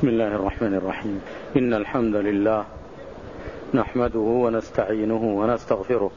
بسم الله الرحمن الرحيم. إن الحمد لله نحمده ونستعينه ونستغفره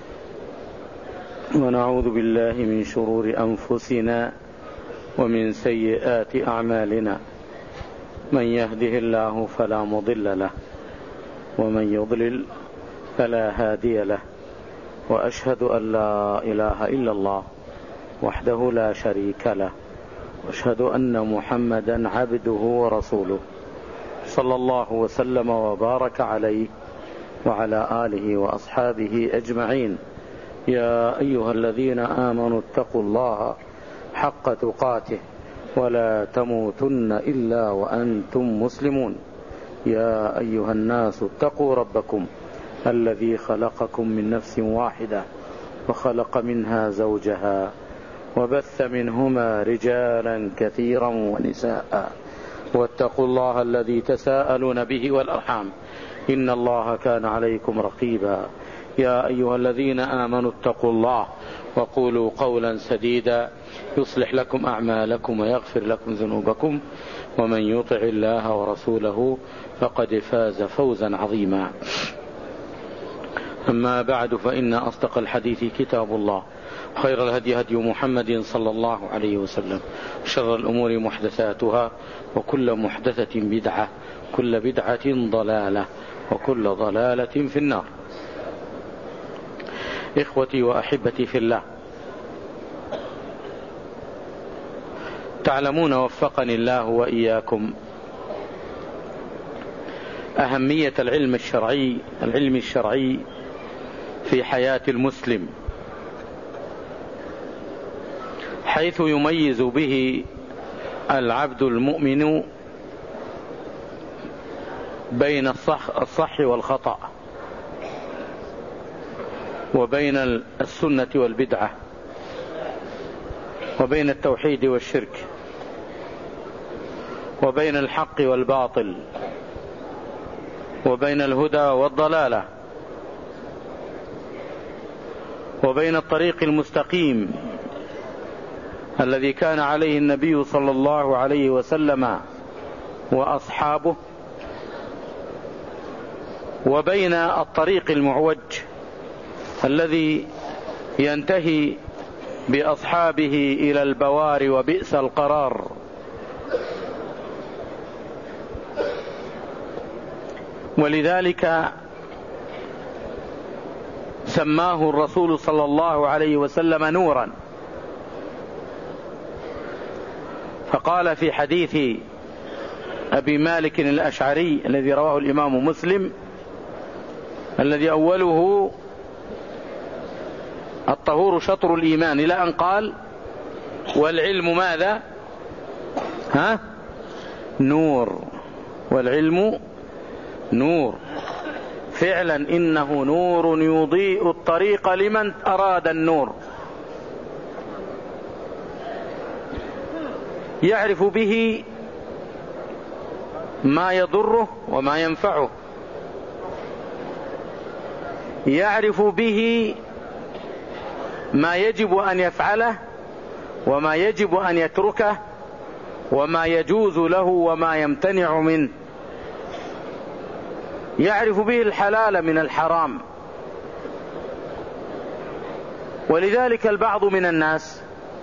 ونعوذ بالله من شرور أنفسنا ومن سيئات أعمالنا. من يهده الله فلا مضل له ومن يضلل فلا هادي له، وأشهد أن لا إله إلا الله وحده لا شريك له، وأشهد أن محمدا عبده ورسوله صلى الله وسلم وبارك عليه وعلى آله وأصحابه أجمعين. يا أيها الذين آمنوا اتقوا الله حق تقاته ولا تموتن إلا وأنتم مسلمون. يا أيها الناس اتقوا ربكم الذي خلقكم من نفس واحدة وخلق منها زوجها وبث منهما رجالا كثيرا ونساء، واتقوا الله الذي تساءلون به والأرحام إن الله كان عليكم رقيبا. يا أيها الذين آمنوا اتقوا الله وقولوا قولا سديدا يصلح لكم أعمالكم ويغفر لكم ذنوبكم، ومن يطع الله ورسوله فقد فاز فوزا عظيما. أما بعد، فإن أصدق الحديث كتاب الله، خير الهدي هدي محمد صلى الله عليه وسلم، شر الأمور محدثاتها، وكل محدثة بدعة، كل بدعة ضلالة، وكل ضلالة في النار. إخوتي وأحبتي في الله، تعلمون وفقني الله وإياكم أهمية العلم الشرعي في حياة المسلم، حيث يميز به العبد المؤمن بين الصح والخطأ، وبين السنة والبدعة، وبين التوحيد والشرك، وبين الحق والباطل، وبين الهدى والضلالة، وبين الطريق المستقيم الذي كان عليه النبي صلى الله عليه وسلم وأصحابه، وبين الطريق المعوج الذي ينتهي بأصحابه إلى البوار وبئس القرار. ولذلك سماه الرسول صلى الله عليه وسلم نورا، فقال في حديث أبي مالك الأشعري الذي رواه الإمام مسلم، الذي أوله الطهور شطر الإيمان، إلى أن قال والعلم ماذا؟ نور. والعلم نور، فعلا إنه نور يضيء الطريق لمن أراد النور، يعرف به ما يضره وما ينفعه، يعرف به ما يجب أن يفعله وما يجب أن يتركه، وما يجوز له وما يمتنع منه، يعرف به الحلال من الحرام. ولذلك البعض من الناس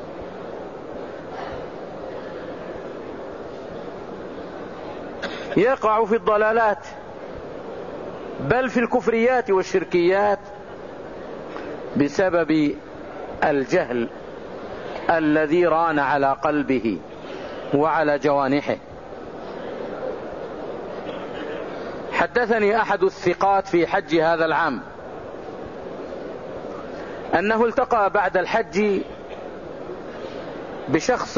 يقع في الضلالات، بل في الكفريات والشركيات، بسبب الجهل الذي ران على قلبه وعلى جوانحه. حدثني أحد الثقات في حج هذا العام أنه التقى بعد الحج بشخص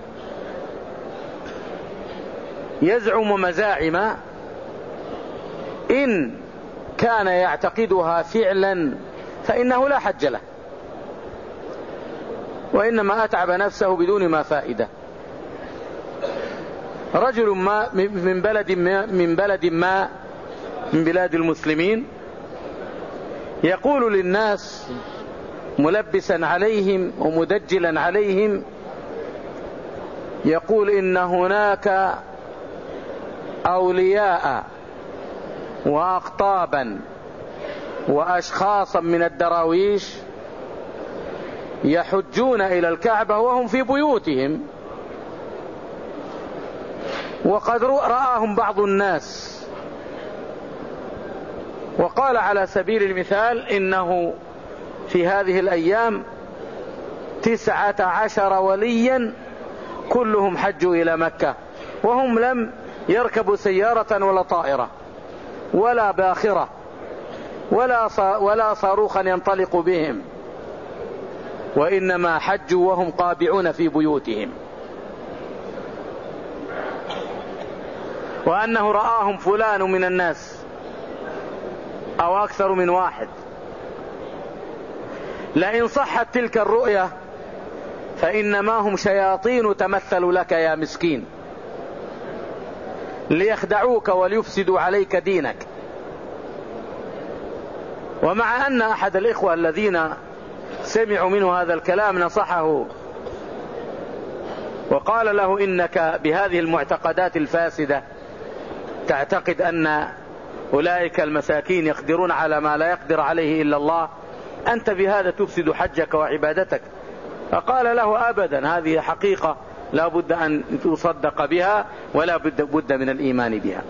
يزعم مزاعم إن كان يعتقدها فعلا فإنه لا حج له، وإنما أتعب نفسه بدون ما فائدة. رجل ما من بلد ما من بلاد المسلمين يقول للناس ملبسا عليهم ومدجلا عليهم، يقول إن هناك أولياء وأقطابا وأشخاصا من الدراويش يحجون إلى الكعبة وهم في بيوتهم، وقد رآهم بعض الناس، وقال على سبيل المثال إنه في هذه الأيام 19 وليا كلهم حجوا إلى مكة، وهم لم يركبوا سيارة ولا طائرة ولا باخرة ولا صاروخا ينطلق بهم، وإنما حجوا وهم قابعون في بيوتهم، وأنه رآهم فلان من الناس أو أكثر من واحد. لئن صحت تلك الرؤية فإنما هم شياطين تمثلوا لك يا مسكين ليخدعوك وليفسدوا عليك دينك. ومع أن أحد الإخوة الذين سمعوا منه هذا الكلام نصحه وقال له إنك بهذه المعتقدات الفاسدة تعتقد أن أولئك المساكين يقدرون على ما لا يقدر عليه إلا الله، أنت بهذا تفسد حجك وعبادتك. فقال له أبدا، هذه حقيقة لا بد أن تصدق بها ولا بد من الإيمان بها.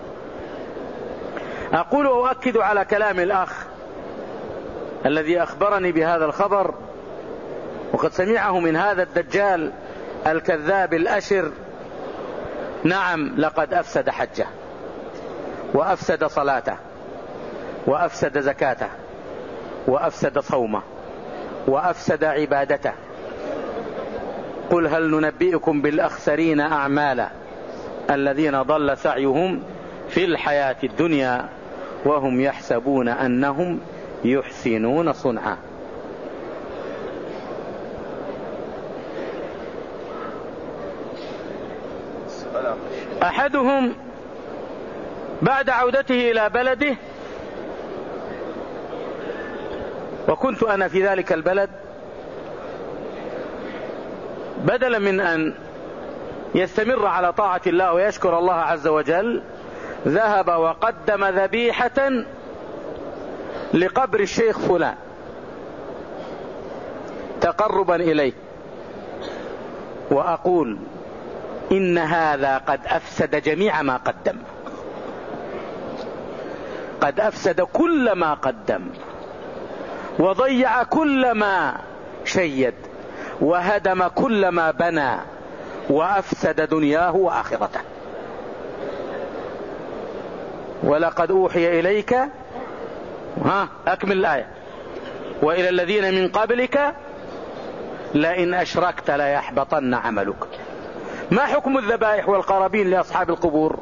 أقول وأؤكد على كلام الأخ الذي أخبرني بهذا الخبر، وقد سمعه من هذا الدجال الكذاب الأشر. نعم، لقد أفسد حجه وأفسد صلاته وأفسد زكاته وأفسد صومه وأفسد عبادته. قل هل ننبئكم بالأخسرين أعمالا الذين ضل سعيهم في الحياة الدنيا وهم يحسبون أنهم يحسنون صنعا. أحدهم بعد عودته إلى بلده، وكنت أنا في ذلك البلد، بدلا من أن يستمر على طاعة الله ويشكر الله عز وجل، ذهب وقدم ذبيحة لقبر الشيخ فلان تقربا إليه. وأقول إن هذا قد أفسد جميع ما قدم، قد أفسد كل ما قدم، وضيع كل ما شيد، وهدم كل ما بنى، وأفسد دنياه وآخرته. ولقد أوحي إليك، أكمل الآية، وإلى الذين من قبلك لئن أشركت ليحبطن عملك. ما حكم الذبائح والقرابين لأصحاب القبور؟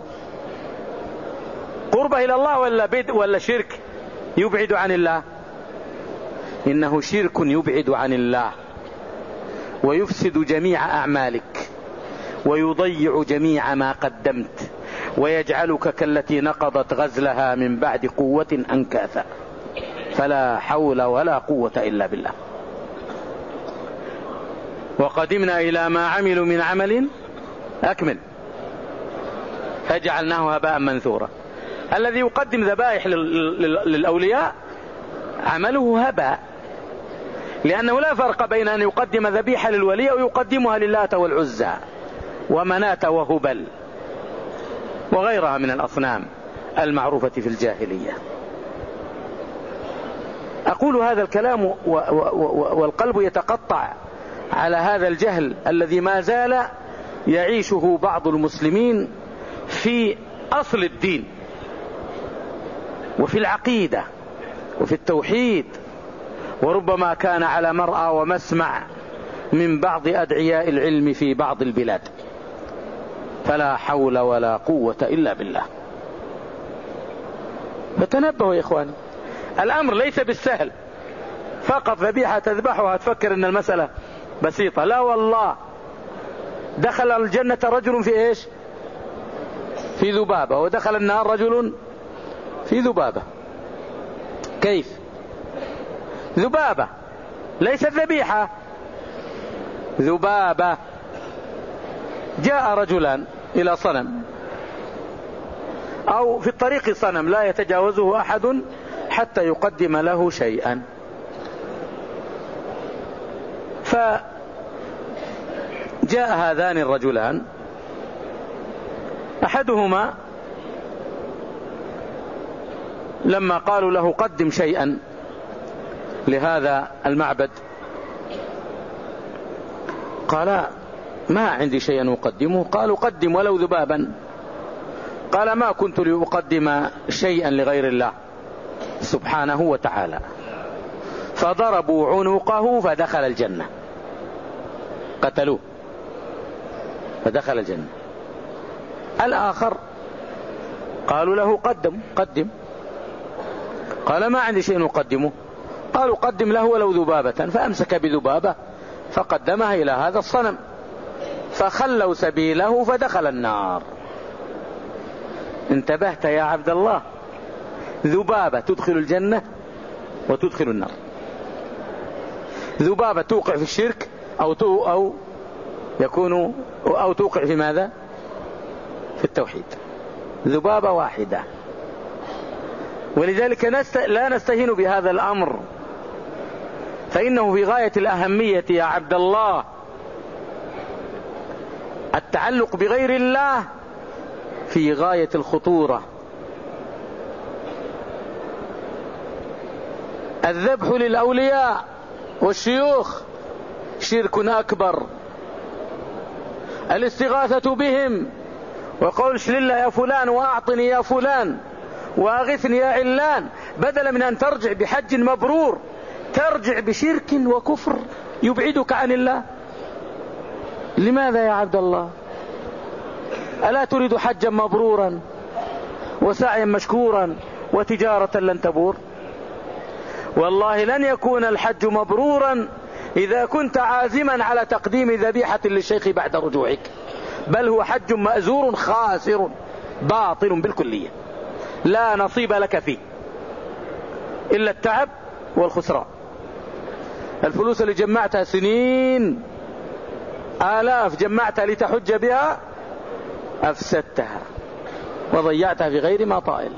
قربة إلى الله ولا بدء ولا شرك يبعد عن الله؟ إنه شرك يبعد عن الله ويفسد جميع أعمالك ويضيع جميع ما قدمت ويجعلك كالتي نقضت غزلها من بعد قوة أنكاثا. فلا حول ولا قوة إلا بالله. وقدمنا إلى ما عملوا من عمل، أكمل، فجعلناه هباء منثورا. الذي يقدم ذبائح للأولياء عمله هباء، لأنه لا فرق بين أن يقدم ذبيحة للولي ويقدمها للات والعزى ومناة وهبل وغيرها من الأصنام المعروفة في الجاهلية. أقول هذا الكلام والقلب يتقطع على هذا الجهل الذي ما زال يعيشه بعض المسلمين في أصل الدين وفي العقيدة وفي التوحيد، وربما كان على مرأى ومسمع من بعض أدعياء العلم في بعض البلاد. فلا حول ولا قوة إلا بالله. فتنبهوا يا إخواني، الأمر ليس بالسهل فقط ذبيحة تذبحها تفكر أن المسألة بسيطة. لا والله، دخل الجنة رجل في إيش؟ في ذبابة، ودخل النار رجل في ذبابة. كيف؟ ذبابة ليست ذبيحة، ذبابة. جاء رجلان إلى صنم أو في الطريق صنم لا يتجاوزه أحد حتى يقدم له شيئا. فجاء هذان الرجلان، أحدهما لما قالوا له قدم شيئا لهذا المعبد قال ما عندي شيئا أقدمه. قالوا قدم ولو ذبابا. قال ما كنت لأقدم شيئا لغير الله سبحانه وتعالى. فضربوا عنقه فدخل الجنة، قتلوه فدخل الجنة. الآخر قالوا له قدم. قال ما عندي شيء أقدمه. قالوا قدم له ولو ذبابة. فأمسك بذبابة فقدمها إلى هذا الصنم، فخلوا سبيله فدخل النار. انتبهت يا عبد الله؟ ذبابة تدخل الجنة وتدخل النار. ذبابة توقع في الشرك أو توقع في ماذا؟ في التوحيد. ذبابة واحدة. ولذلك لا نستهين بهذا الأمر، فإنه في غاية الأهمية يا عبد الله. التعلق بغير الله في غاية الخطورة. الذبح للأولياء والشيوخ شرك أكبر. الاستغاثة بهم وقول اشل لله يا فلان وأعطني يا فلان وأغثني يا علان، بدلا من أن ترجع بحج مبرور ترجع بشرك وكفر يبعدك عن الله. لماذا يا عبد الله؟ ألا تريد حجا مبرورا وسعيا مشكورا وتجارة لن تبور؟ والله لن يكون الحج مبرورا إذا كنت عازما على تقديم ذبيحة للشيخ بعد رجوعك، بل هو حج مأزور خاسر باطل بالكلية، لا نصيب لك فيه إلا التعب والخسران. الفلوس اللي جمعتها سنين آلاف جمعتها لتحج بها أفسدتها وضيعتها في غير ما طائل.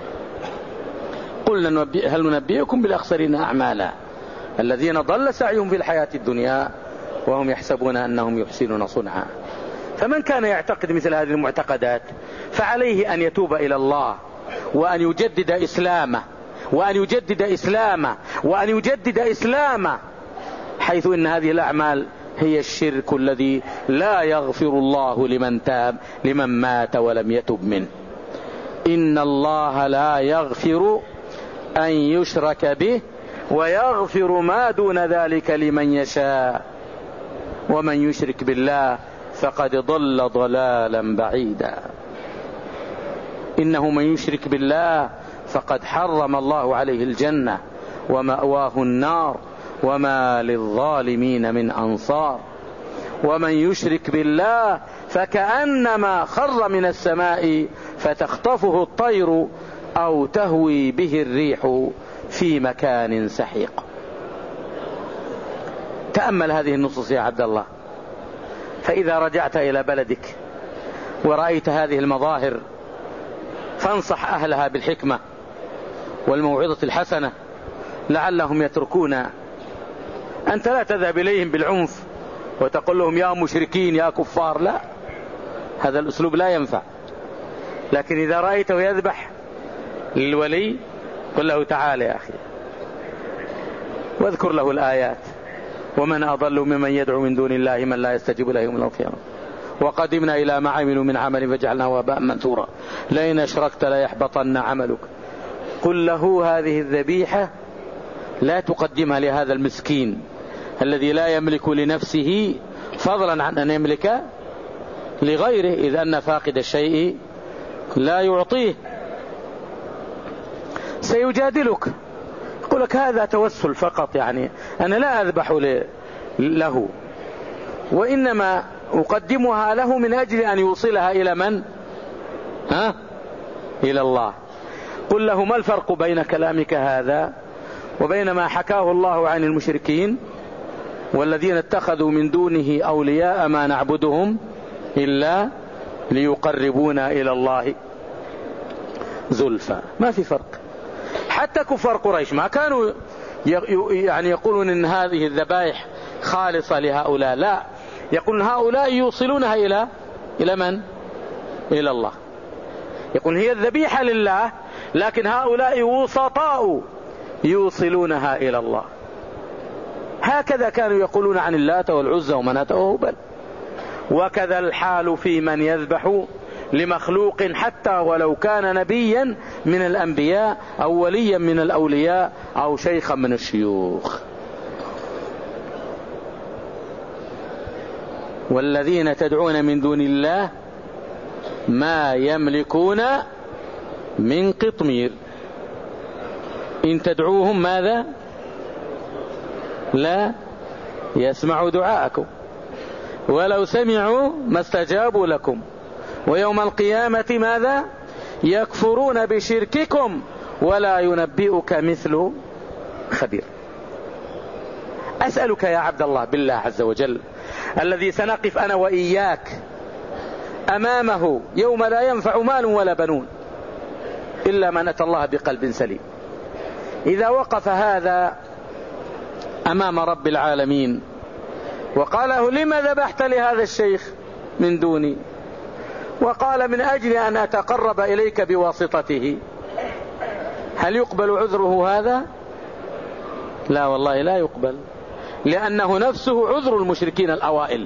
قلنا هل ننبئكم بالأخسرين أعمالا الذين ضل سعيهم في الحياة الدنيا وهم يحسبون أنهم يحسنون صنعا. فمن كان يعتقد مثل هذه المعتقدات فعليه أن يتوب إلى الله وأن يجدد إسلامه حيث إن هذه الأعمال هي الشرك الذي لا يغفر الله لمن مات ولم يتب منه. إن الله لا يغفر أن يشرك به ويغفر ما دون ذلك لمن يشاء، ومن يشرك بالله فقد ضل ضلالا بعيدا. إنه من يشرك بالله فقد حرم الله عليه الجنة ومأواه النار وما للظالمين من أنصار. ومن يشرك بالله فكأنما خر من السماء فتخطفه الطير أو تهوي به الريح في مكان سحيق. تأمل هذه النصوص يا عبد الله، فإذا رجعت إلى بلدك ورأيت هذه المظاهر فانصح أهلها بالحكمة والموعظة الحسنة لعلهم يتركون. أنت لا تذهب إليهم بالعنف وتقول لهم يا مشركين يا كفار، لا، هذا الأسلوب لا ينفع. لكن إذا رأيته يذبح للولي قل له تعال يا أخي، واذكر له الآيات. ومن أضل ممن يدعو من دون الله من لا يستجيب له يوم القيامة وقدمنا إلى ما عملوا من عمل فجعلناه هباء منثورا لئن أشركت ليحبطن عملك. قل له هذه الذبيحة لا تقدمها لهذا المسكين الذي لا يملك لنفسه فضلا عن أن يملك لغيره، إذ أن فاقد الشيء لا يعطيه. سيجادلك، يقول لك هذا توسل فقط، يعني أنا لا أذبح له وإنما أقدمها له من أجل أن يوصلها إلى من؟ إلى الله. قل له ما الفرق بين كلامك هذا وبين ما حكاه الله عن المشركين والذين اتخذوا من دونه أولياء ما نعبدهم إلا ليقربونا إلى الله زلفى. ما في فرق. حتى كفار قريش ما كانوا يعني يقولون إن هذه الذبائح خالصة لهؤلاء، لا، يقولون هؤلاء يوصلونها إلى من؟ إلى الله. يقول هي الذبيحة لله، لكن هؤلاء وسطاء يوصلونها إلى الله. هكذا كانوا يقولون عن اللات والعزى ومناة وهبل. وكذا الحال في من يذبح لمخلوق حتى ولو كان نبيا من الأنبياء أو وليا من الأولياء أو شيخا من الشيوخ. والذين تدعون من دون الله ما يملكون من قطمير إن تدعوهم ماذا؟ لا يسمعوا دعاءكم ولو سمعوا ما استجابوا لكم ويوم القيامة ماذا؟ يكفرون بشرككم ولا ينبئك مثل خبير. أسألك يا عبد الله بالله عز وجل الذي سنقف أنا وإياك أمامه يوم لا ينفع مال ولا بنون إلا من أتى الله بقلب سليم، إذا وقف هذا أمام رب العالمين وقال له لما ذبحت لهذا الشيخ من دوني؟ وقال من أجل أن أتقرب إليك بواسطته، هل يقبل عذره هذا؟ لا والله لا يقبل، لأنه نفسه عذر المشركين الأوائل.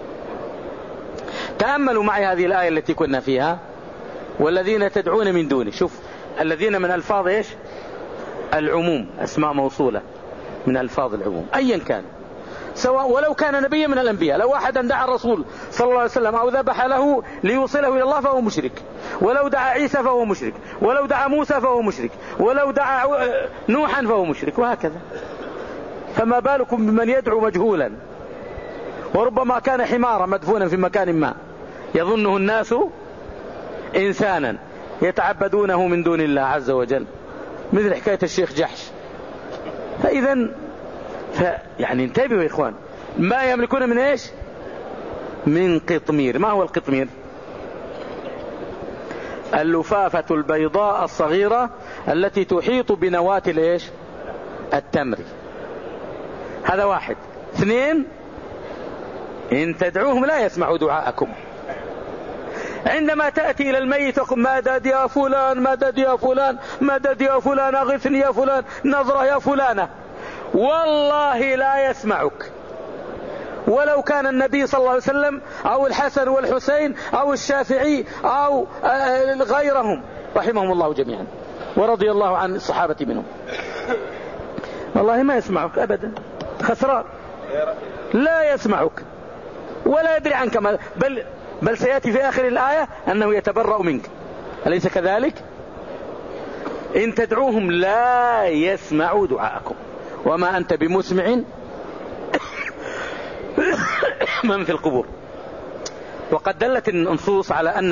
تأملوا معي هذه الآية التي كنا فيها، والذين تدعون من دونه. شوف الذين من ألفاظ إيش؟ العموم، أسماء موصولة من ألفاظ العموم أيا كان، سواء ولو كان نبيا من الأنبياء. لو واحدا دعا الرسول صلى الله عليه وسلم أو ذبح له ليوصله إلى الله فهو مشرك، ولو دعا عيسى فهو مشرك، ولو دعا موسى فهو مشرك، ولو دعا نوحا فهو مشرك، وهكذا. فما بالكم بمن يدعو مجهولا وربما كان حمارا مدفونا في مكان ما يظنه الناس إنسانا يتعبدونه من دون الله عز وجل، مثل حكاية الشيخ جحش. فإذا يعني انتبهوا يا إخوان، ما يملكون من إيش؟ من قطمير. ما هو القطمير؟ اللفافة البيضاء الصغيرة التي تحيط بنواة الإيش؟ التمر. هذا واحد. اثنين، إن تدعوهم لا يسمعوا دعاءكم. عندما تأتي إلى الميت وقل مدد يا فلان، مدد يا فلان، مدد يا فلان، أغثني يا فلان، نظرة يا فلانة، والله لا يسمعك. ولو كان النبي صلى الله عليه وسلم أو الحسن والحسين أو الشافعي أو غيرهم رحمهم الله جميعا ورضي الله عن الصحابة منهم، والله ما يسمعك أبدا، خسران، لا يسمعك ولا يدري عنك، بل سيأتي في آخر الآية أنه يتبرأ منك، أليس كذلك؟ إن تدعوهم لا يسمعوا دعاءكم وما أنت بمسمع من في القبور. وقد دلت النصوص على أن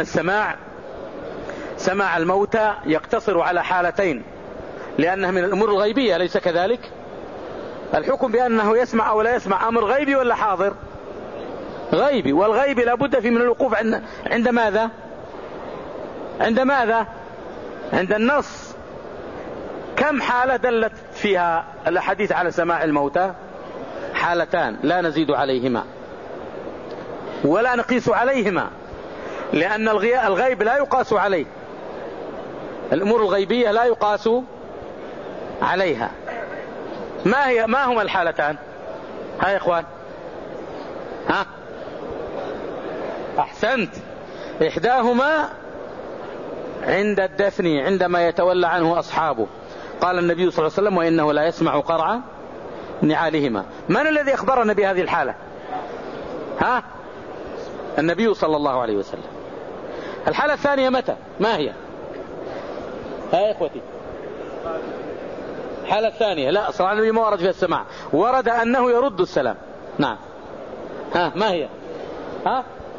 سماع الموتى يقتصر على حالتين، لأنها من الأمور الغيبية، أليس كذلك؟ الحكم بأنه يسمع أو لا يسمع أمر غيبي ولا حاضر؟ غيبي، والغيب لابد فيه من الوقوف عند ماذا؟ عند ماذا؟ عند النص. كم حالة دلت فيها الحديث على سماع الموتى؟ حالتان لا نزيد عليهما ولا نقيس عليهما، لأن الغيب لا يقاس عليه، الأمور الغيبية لا يقاس عليها. ما هما الحالتان؟ ها يا إخوان، ها أحسنت. إحداهما عند الدفن، عندما يتولى عنه أصحابه، قال النبي صلى الله عليه وسلم وإنه لا يسمع قرع نعالهما. من الذي أخبرنا بهذه الحالة؟ ها؟ النبي صلى الله عليه وسلم. الحالة الثانية متى؟ ما هي؟ ها يا إخوتي، الحالة الثانية لا صلى النبي ما ورد فيها السماع، ورد أنه يرد السلام. نعم. ها ما هي؟ ها؟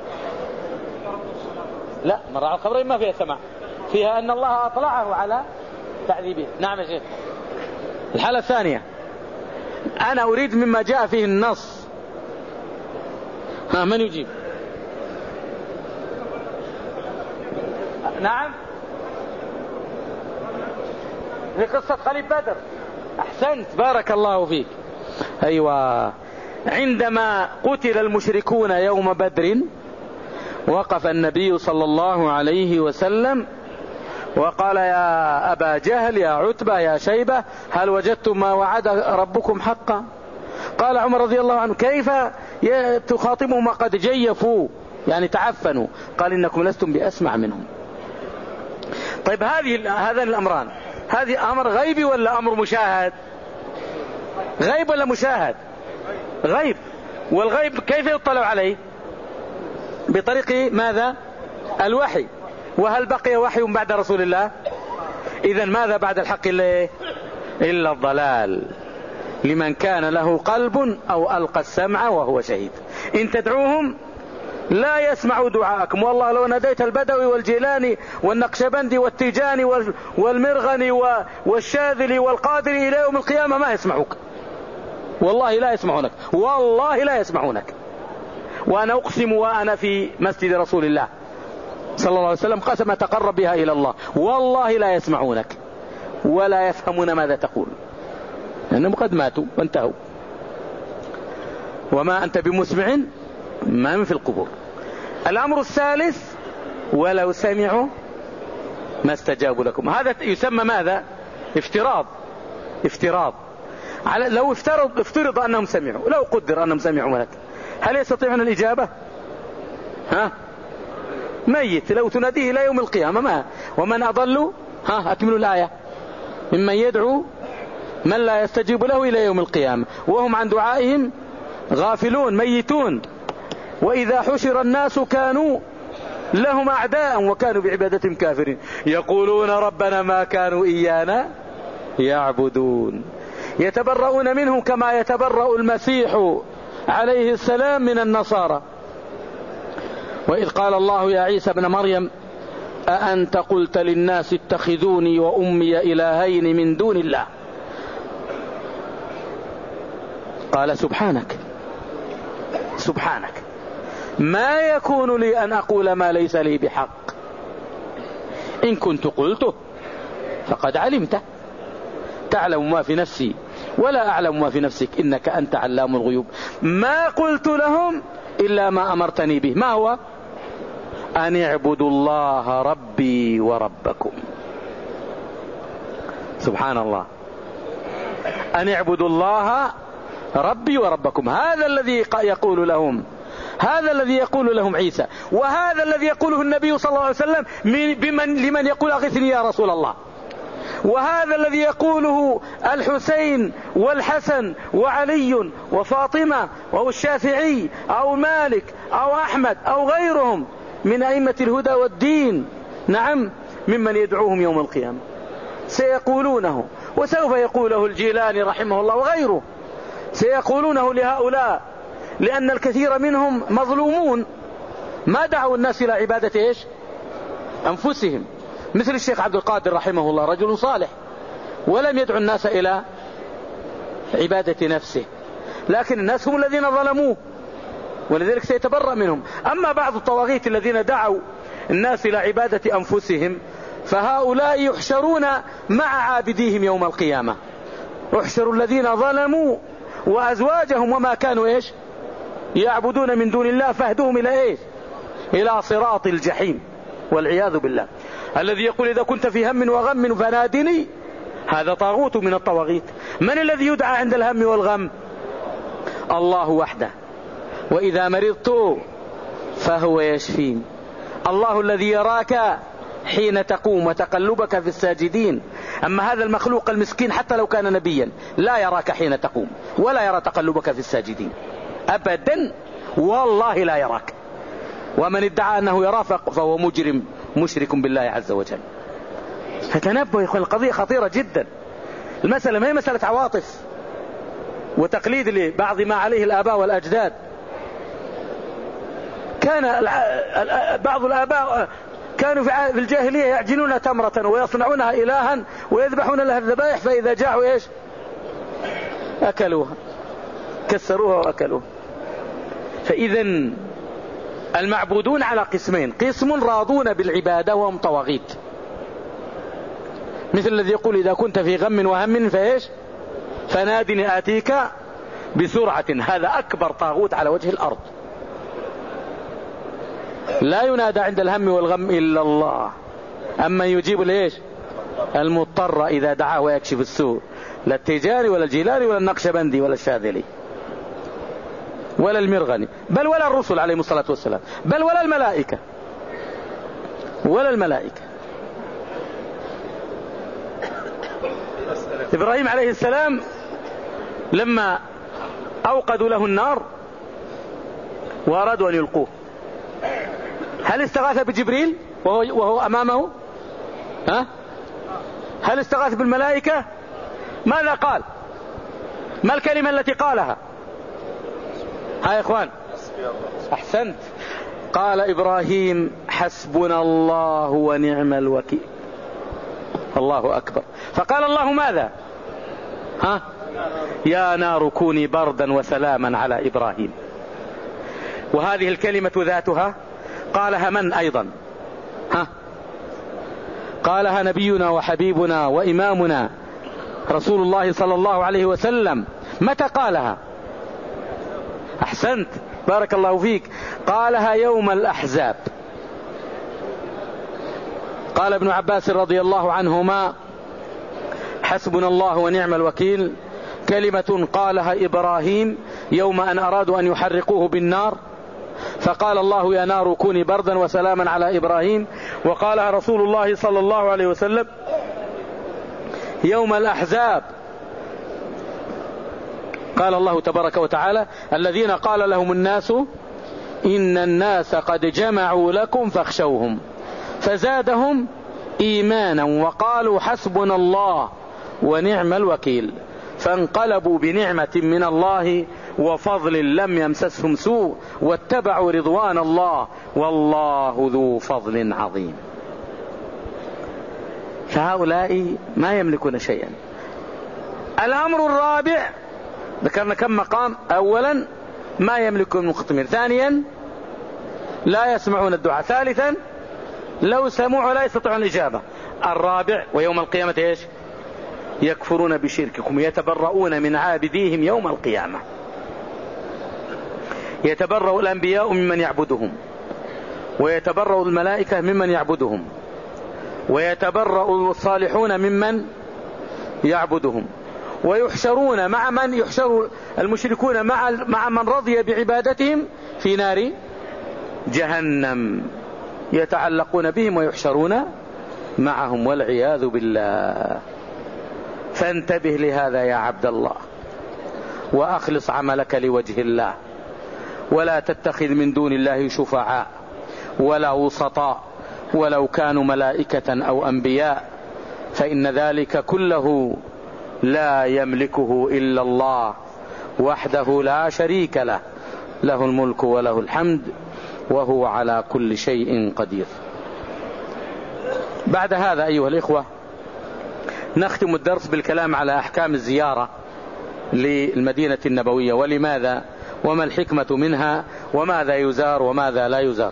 لا، مرة على القبرين ما فيها سماع، فيها أن الله أطلعه على تعذيبه. نعم يا شيخ. الحالة الثانية أنا أريد مما جاء فيه النص. ها من يجيب؟ نعم لقصة خليف بدر. أحسنت، بارك الله فيك. أيوة، عندما قتل المشركون يوم بدر وقف النبي صلى الله عليه وسلم وقال: يا أبا جهل، يا عتبة، يا شيبة، هل وجدتم ما وعد ربكم حقا؟ قال عمر رضي الله عنه: كيف تخاطبهم وقد جيفوا، يعني تعفنوا؟ قال: إنكم لستم بأسمع منهم. طيب، هذان الأمران، هذه أمر غيبي ولا أمر مشاهد؟ غيب ولا مشاهد؟ غيب. والغيب كيف يطلع عليه؟ بطريق ماذا؟ الوحي. وهل بقي وحي بعد رسول الله؟ إذن ماذا بعد الحق إلا الضلال، لمن كان له قلب أو ألقى السمع وهو شهيد. إن تدعوهم لا يسمعوا دعاءكم، والله لو ناديت البدوي والجيلاني والنقشبندي والتيجاني والمرغني والشاذلي والقادري إلى يوم القيامة ما يسمعوك، والله لا يسمعونك، والله لا يسمعونك. وأنا أقسم وأنا في مسجد رسول الله صلى الله عليه وسلم قسم تقرب بها إلى الله، والله لا يسمعونك ولا يفهمون ماذا تقول، لأنهم قد ماتوا وانتهوا. وما أنت بمسمع من في القبور. الأمر الثالث: ولو سمعوا ما استجابوا لكم. هذا يسمى ماذا؟ افتراض. لو افترض أنهم سمعوا، لو قدر أنهم سمعوا ملك، هل يستطيعون الإجابة؟ ميت. لو تناديه إلى يوم القيامة ما. ومن أضل، أكملوا الآية، ممن يدعو من لا يستجيب له إلى يوم القيامة وهم عن دعائهم غافلون ميتون. وإذا حشر الناس كانوا لهم أعداء وكانوا بعبادتهم كافرين، يقولون ربنا ما كانوا إيانا يعبدون. يتبرؤون منهم كما يتبرأ المسيح عليه السلام من النصارى. وإذ قال الله يا عيسى ابن مريم أأنت قلت للناس اتخذوني وأمي إلهين من دون الله؟ قال سبحانك ما يكون لي أن أقول ما ليس لي بحق، إن كنت قلته فقد علمته، تعلم ما في نفسي ولا أعلم ما في نفسك، إنك أنت علام الغيوب. ما قلت لهم إلا ما أمرتني به. ما هو؟ أن اعبدوا الله ربي وربكم. سبحان الله، أن اعبدوا الله ربي وربكم. هذا الذي يقول لهم، هذا الذي يقول لهم عيسى، وهذا الذي يقوله النبي صلى الله عليه وسلم لمن يقول أغثني يا رسول الله، وهذا الذي يقوله الحسين والحسن وعلي وفاطمة أو الشافعي أو مالك أو أحمد أو غيرهم من أئمة الهدى والدين، نعم، ممن يدعوهم يوم القيامة. سيقولونه، وسوف يقوله الجيلاني رحمه الله وغيره، سيقولونه لهؤلاء، لأن الكثير منهم مظلومون، ما دعوا الناس إلى عبادة أنفسهم، مثل الشيخ عبد القادر رحمه الله، رجل صالح ولم يدعو الناس إلى عبادة نفسه، لكن الناس هم الذين ظلموه ولذلك سيتبرأ منهم. أما بعض الطواغيت الذين دعوا الناس إلى عبادة أنفسهم فهؤلاء يحشرون مع عابديهم يوم القيامة. احشروا الذين ظلموا وأزواجهم وما كانوا يعبدون من دون الله فاهدوهم إلى صراط الجحيم والعياذ بالله. الذي يقول إذا كنت في هم وغم فنادني، هذا طاغوت من الطواغيت. من الذي يدعى عند الهم والغم؟ الله وحده. وإذا مرضت فهو يشفين. الله الذي يراك حين تقوم وتقلبك في الساجدين. أما هذا المخلوق المسكين حتى لو كان نبيا لا يراك حين تقوم ولا يرى تقلبك في الساجدين أبدا، والله لا يراك. ومن ادعى أنه يرى فهو مجرم مشرك بالله عز وجل. فتنبه يا أخوان، القضية خطيرة جدا. المسألة ما هي مسألة عواطف وتقليد لبعض ما عليه الآباء والأجداد. كان بعض الآباء كانوا في الجاهلية يعجنون تمرة ويصنعونها إلها ويذبحون لها الذبائح، فإذا جاعوا أكلوها، كسروها وأكلوها. فإذا المعبودون على قسمين: قسم راضون بالعبادة وهم طواغيت، مثل الذي يقول إذا كنت في غم وهم فإيش فنادني آتيك بسرعة. هذا أكبر طاغوت على وجه الأرض. لا ينادى عند الهم والغم إلا الله. أما يجيب ليش المضطر إذا دعاه ويكشف السوء، لا التجاري ولا الجيلاني ولا النقشبندي ولا الشاذلي ولا المرغني، بل ولا الرسل عليهم الصلاة والسلام، بل ولا الملائكة ولا الملائكة. إبراهيم عليه السلام لما أوقدوا له النار وأرادوا أن يلقوه، هل استغاث بجبريل وهو أمامه؟ هل استغاث بالملائكة؟ ماذا قال؟ ما الكلمة التي قالها؟ يا إخوان أحسنت. قال إبراهيم حسبنا الله ونعم الوكيل. الله أكبر. فقال الله ماذا؟ يا نار كوني بردا وسلاما على إبراهيم. وهذه الكلمة ذاتها قالها من أيضا؟ قالها نبينا وحبيبنا وإمامنا رسول الله صلى الله عليه وسلم. متى قالها؟ أحسنت بارك الله فيك. قالها يوم الأحزاب. قال ابن عباس رضي الله عنهما حسبنا الله ونعم الوكيل كلمة قالها إبراهيم يوم أن أرادوا أن يحرقوه بالنار، فقال الله يا نار كوني بردا وسلاما على إبراهيم. وقالها رسول الله صلى الله عليه وسلم يوم الأحزاب. قال الله تبارك وتعالى الذين قال لهم الناس إن الناس قد جمعوا لكم فاخشوهم فزادهم إيمانا وقالوا حسبنا الله ونعم الوكيل فانقلبوا بنعمة من الله وفضل لم يمسسهم سوء واتبعوا رضوان الله والله ذو فضل عظيم. فهؤلاء ما يملكون شيئا. الأمر الرابع ذكرنا كم مقام. أولا ما يملكون المقتمر، ثانيا لا يسمعون الدعاء، ثالثا لو سمعوا لا يستطيعون الإجابة، الرابع ويوم القيامة إيش؟ يكفرون بشرككم يتبرؤون من عابديهم يوم القيامة. يتبرأ الأنبياء ممن يعبدهم، ويتبرأ الملائكة ممن يعبدهم، ويتبرأ الصالحون ممن يعبدهم، ويحشرون مع من يحشر المشركون مع من رضي بعبادتهم في نار جهنم يتعلقون بهم ويحشرون معهم والعياذ بالله. فانتبه لهذا يا عبد الله وأخلص عملك لوجه الله، ولا تتخذ من دون الله شفعاء ولا وسطاء ولو كانوا ملائكة أو أنبياء، فإن ذلك كله لا يملكه إلا الله وحده لا شريك له، له الملك وله الحمد وهو على كل شيء قدير. بعد هذا أيها الإخوة نختم الدرس بالكلام على أحكام الزيارة للمدينة النبوية، ولماذا وما الحكمة منها وماذا يزار وماذا لا يزار،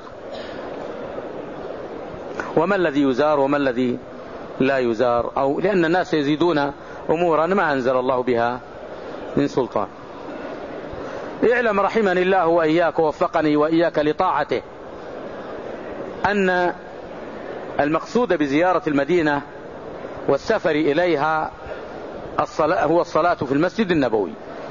وما الذي يزار وما الذي لا يزار، أو لأن الناس يزيدون أمورا ما أنزل الله بها من سلطان. اعلم رحمني الله وإياك ووفقني وإياك لطاعته أن المقصود بزيارة المدينة والسفر إليها هو الصلاة في المسجد النبوي.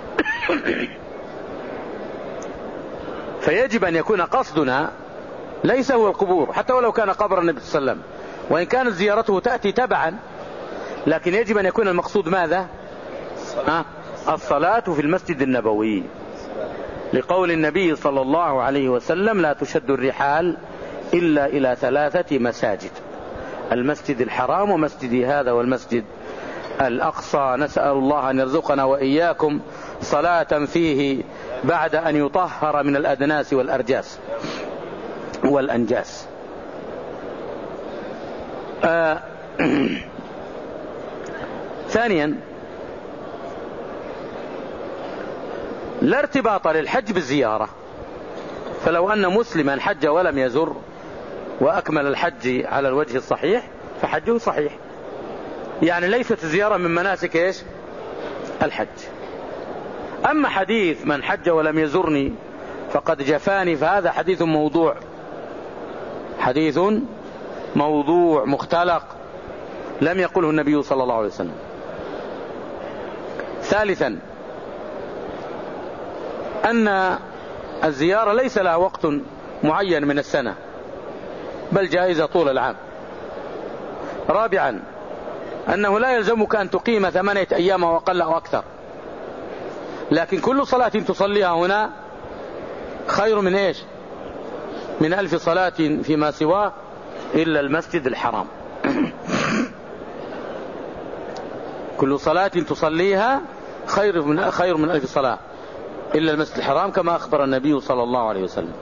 فيجب أن يكون قصدنا ليس هو القبور، حتى ولو كان قبر النبي صلى الله عليه وسلم، وإن كانت زيارته تأتي تبعا، لكن يجب أن يكون المقصود ماذا؟ الصلاة في المسجد النبوي، لقول النبي صلى الله عليه وسلم لا تشد الرحال إلا إلى 3 مساجد: المسجد الحرام ومسجدي هذا والمسجد الأقصى. نسأل الله أن يرزقنا وإياكم صلاة فيه بعد أن يطهر من الأدناس والأرجاس والأنجاس. ثانيا لا ارتباط للحج بالزيارة، فلو أن مسلما حج ولم يزر وأكمل الحج على الوجه الصحيح فحجه صحيح، يعني ليست الزيارة من مناسك إيش؟ الحج. أما حديث من حج ولم يزرني فقد جفاني فهذا حديث موضوع، حديث موضوع مختلق لم يقله النبي صلى الله عليه وسلم. ثالثا أن الزيارة ليس لها وقت معين من السنة بل جائزة طول العام. رابعا أنه لا يلزمك أن تقيم 8 أيام وأقل أو أكثر، لكن كل صلاة تصليها هنا خير من إيش؟ من 1000 صلاة فيما سواه إلا المسجد الحرام. كل صلاة تصليها خير من 1000 صلاة إلا المسجد الحرام كما أخبر النبي صلى الله عليه وسلم.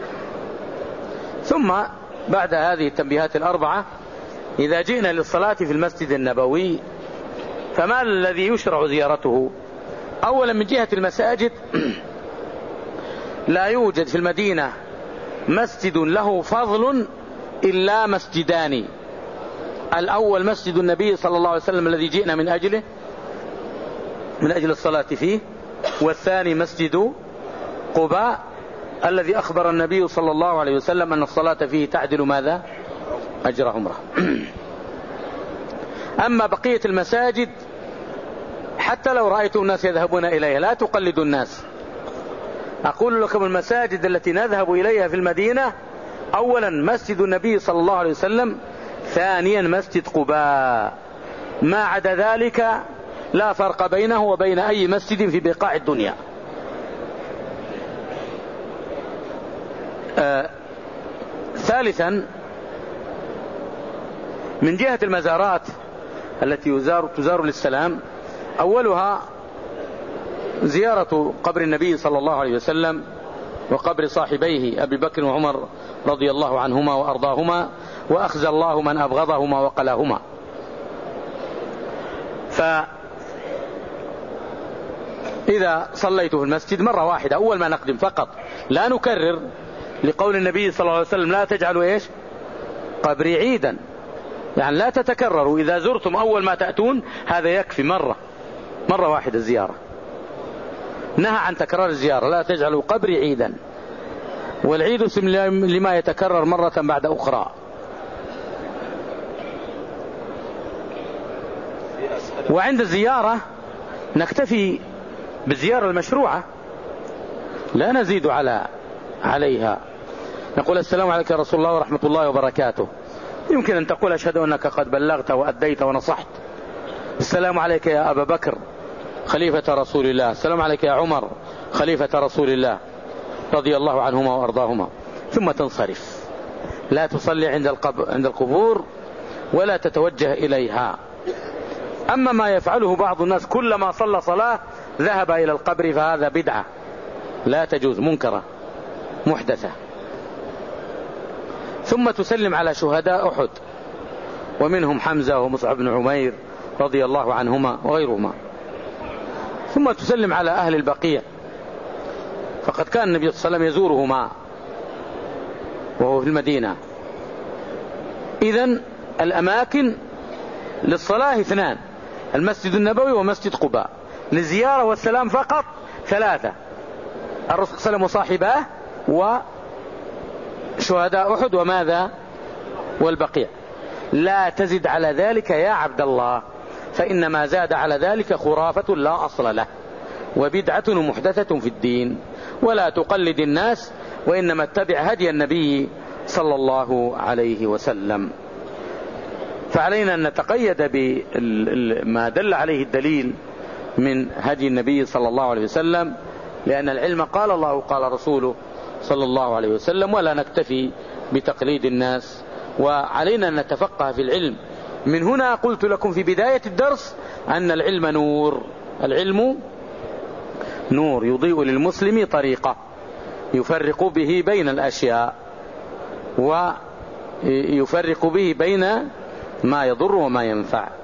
ثم بعد هذه التنبيهات الأربعة إذا جئنا للصلاة في المسجد النبوي فما الذي يشرع زيارته؟ أولا من جهة المساجد لا يوجد في المدينة مسجد له فضل إلا مسجدان. الأول مسجد النبي صلى الله عليه وسلم الذي جئنا من أجل الصلاة فيه، والثاني مسجد قباء الذي أخبر النبي صلى الله عليه وسلم أن الصلاة فيه تعدل ماذا؟ أجر عمره. أما بقية المساجد حتى لو رأيت الناس يذهبون إليها لا تقلدوا الناس. أقول لكم المساجد التي نذهب إليها في المدينة أولا مسجد النبي صلى الله عليه وسلم، ثانيا مسجد قباء، ما عدا ذلك لا فرق بينه وبين أي مسجد في بقاع الدنيا. ثالثا من جهة المزارات التي تزار للسلام أولها زيارة قبر النبي صلى الله عليه وسلم وقبر صاحبيه أبي بكر وعمر رضي الله عنهما وأرضاهما، وأخزى الله من أبغضهما وقلاهما. فإذا صليت في المسجد مرة واحدة أول ما نقدم فقط لا نكرر، لقول النبي صلى الله عليه وسلم لا تجعلوا إيش؟ قبري عيدا، يعني لا تتكرروا، إذا زرتم أول ما تأتون هذا يكفي مرة واحدة الزيارة. نهى عن تكرار الزيارة، لا تجعلوا قبري عيدا، والعيد اسم لما يتكرر مرة بعد أخرى. وعند الزيارة نكتفي بالزيارة المشروعة لا نزيد عليها، نقول السلام عليك يا رسول الله ورحمة الله وبركاته. يمكن أن تقول أشهد أنك قد بلغت وأديت ونصحت. السلام عليك يا أبا بكر خليفة رسول الله، السلام عليك يا عمر خليفة رسول الله رضي الله عنهما وأرضاهما، ثم تنصرف. لا تصلي عند القبور ولا تتوجه إليها. أما ما يفعله بعض الناس كلما صلى صلاة ذهب إلى القبر فهذا بدعة لا تجوز، منكرة محدثة. ثم تسلم على شهداء أحد ومنهم حمزة ومصعب بن عمير رضي الله عنهما وغيرهما. ثم تسلم على أهل البقيع، فقد كان النبي صلى الله عليه وسلم يزورهما وهو في المدينة. إذن الأماكن للصلاة 2، المسجد النبوي ومسجد قباء. للزيارة والسلام فقط 3، الرسول صلى الله عليه وسلم وصاحباه وشهداء أحد وماذا؟ والبقيع. لا تزد على ذلك يا عبد الله، فإنما زاد على ذلك خرافة لا أصل له وبدعة محدثة في الدين. ولا تقلد الناس، وإنما اتبع هدي النبي صلى الله عليه وسلم. فعلينا أن نتقيد بما دل عليه الدليل من هدي النبي صلى الله عليه وسلم، لأن العلم قال الله قال رسوله صلى الله عليه وسلم، ولا نكتفي بتقليد الناس، وعلينا أن نتفقه في العلم. من هنا قلت لكم في بداية الدرس أن العلم نور، العلم نور يضيء للمسلم طريقة يفرق به بين الأشياء ويفرق به بين ما يضر وما ينفع.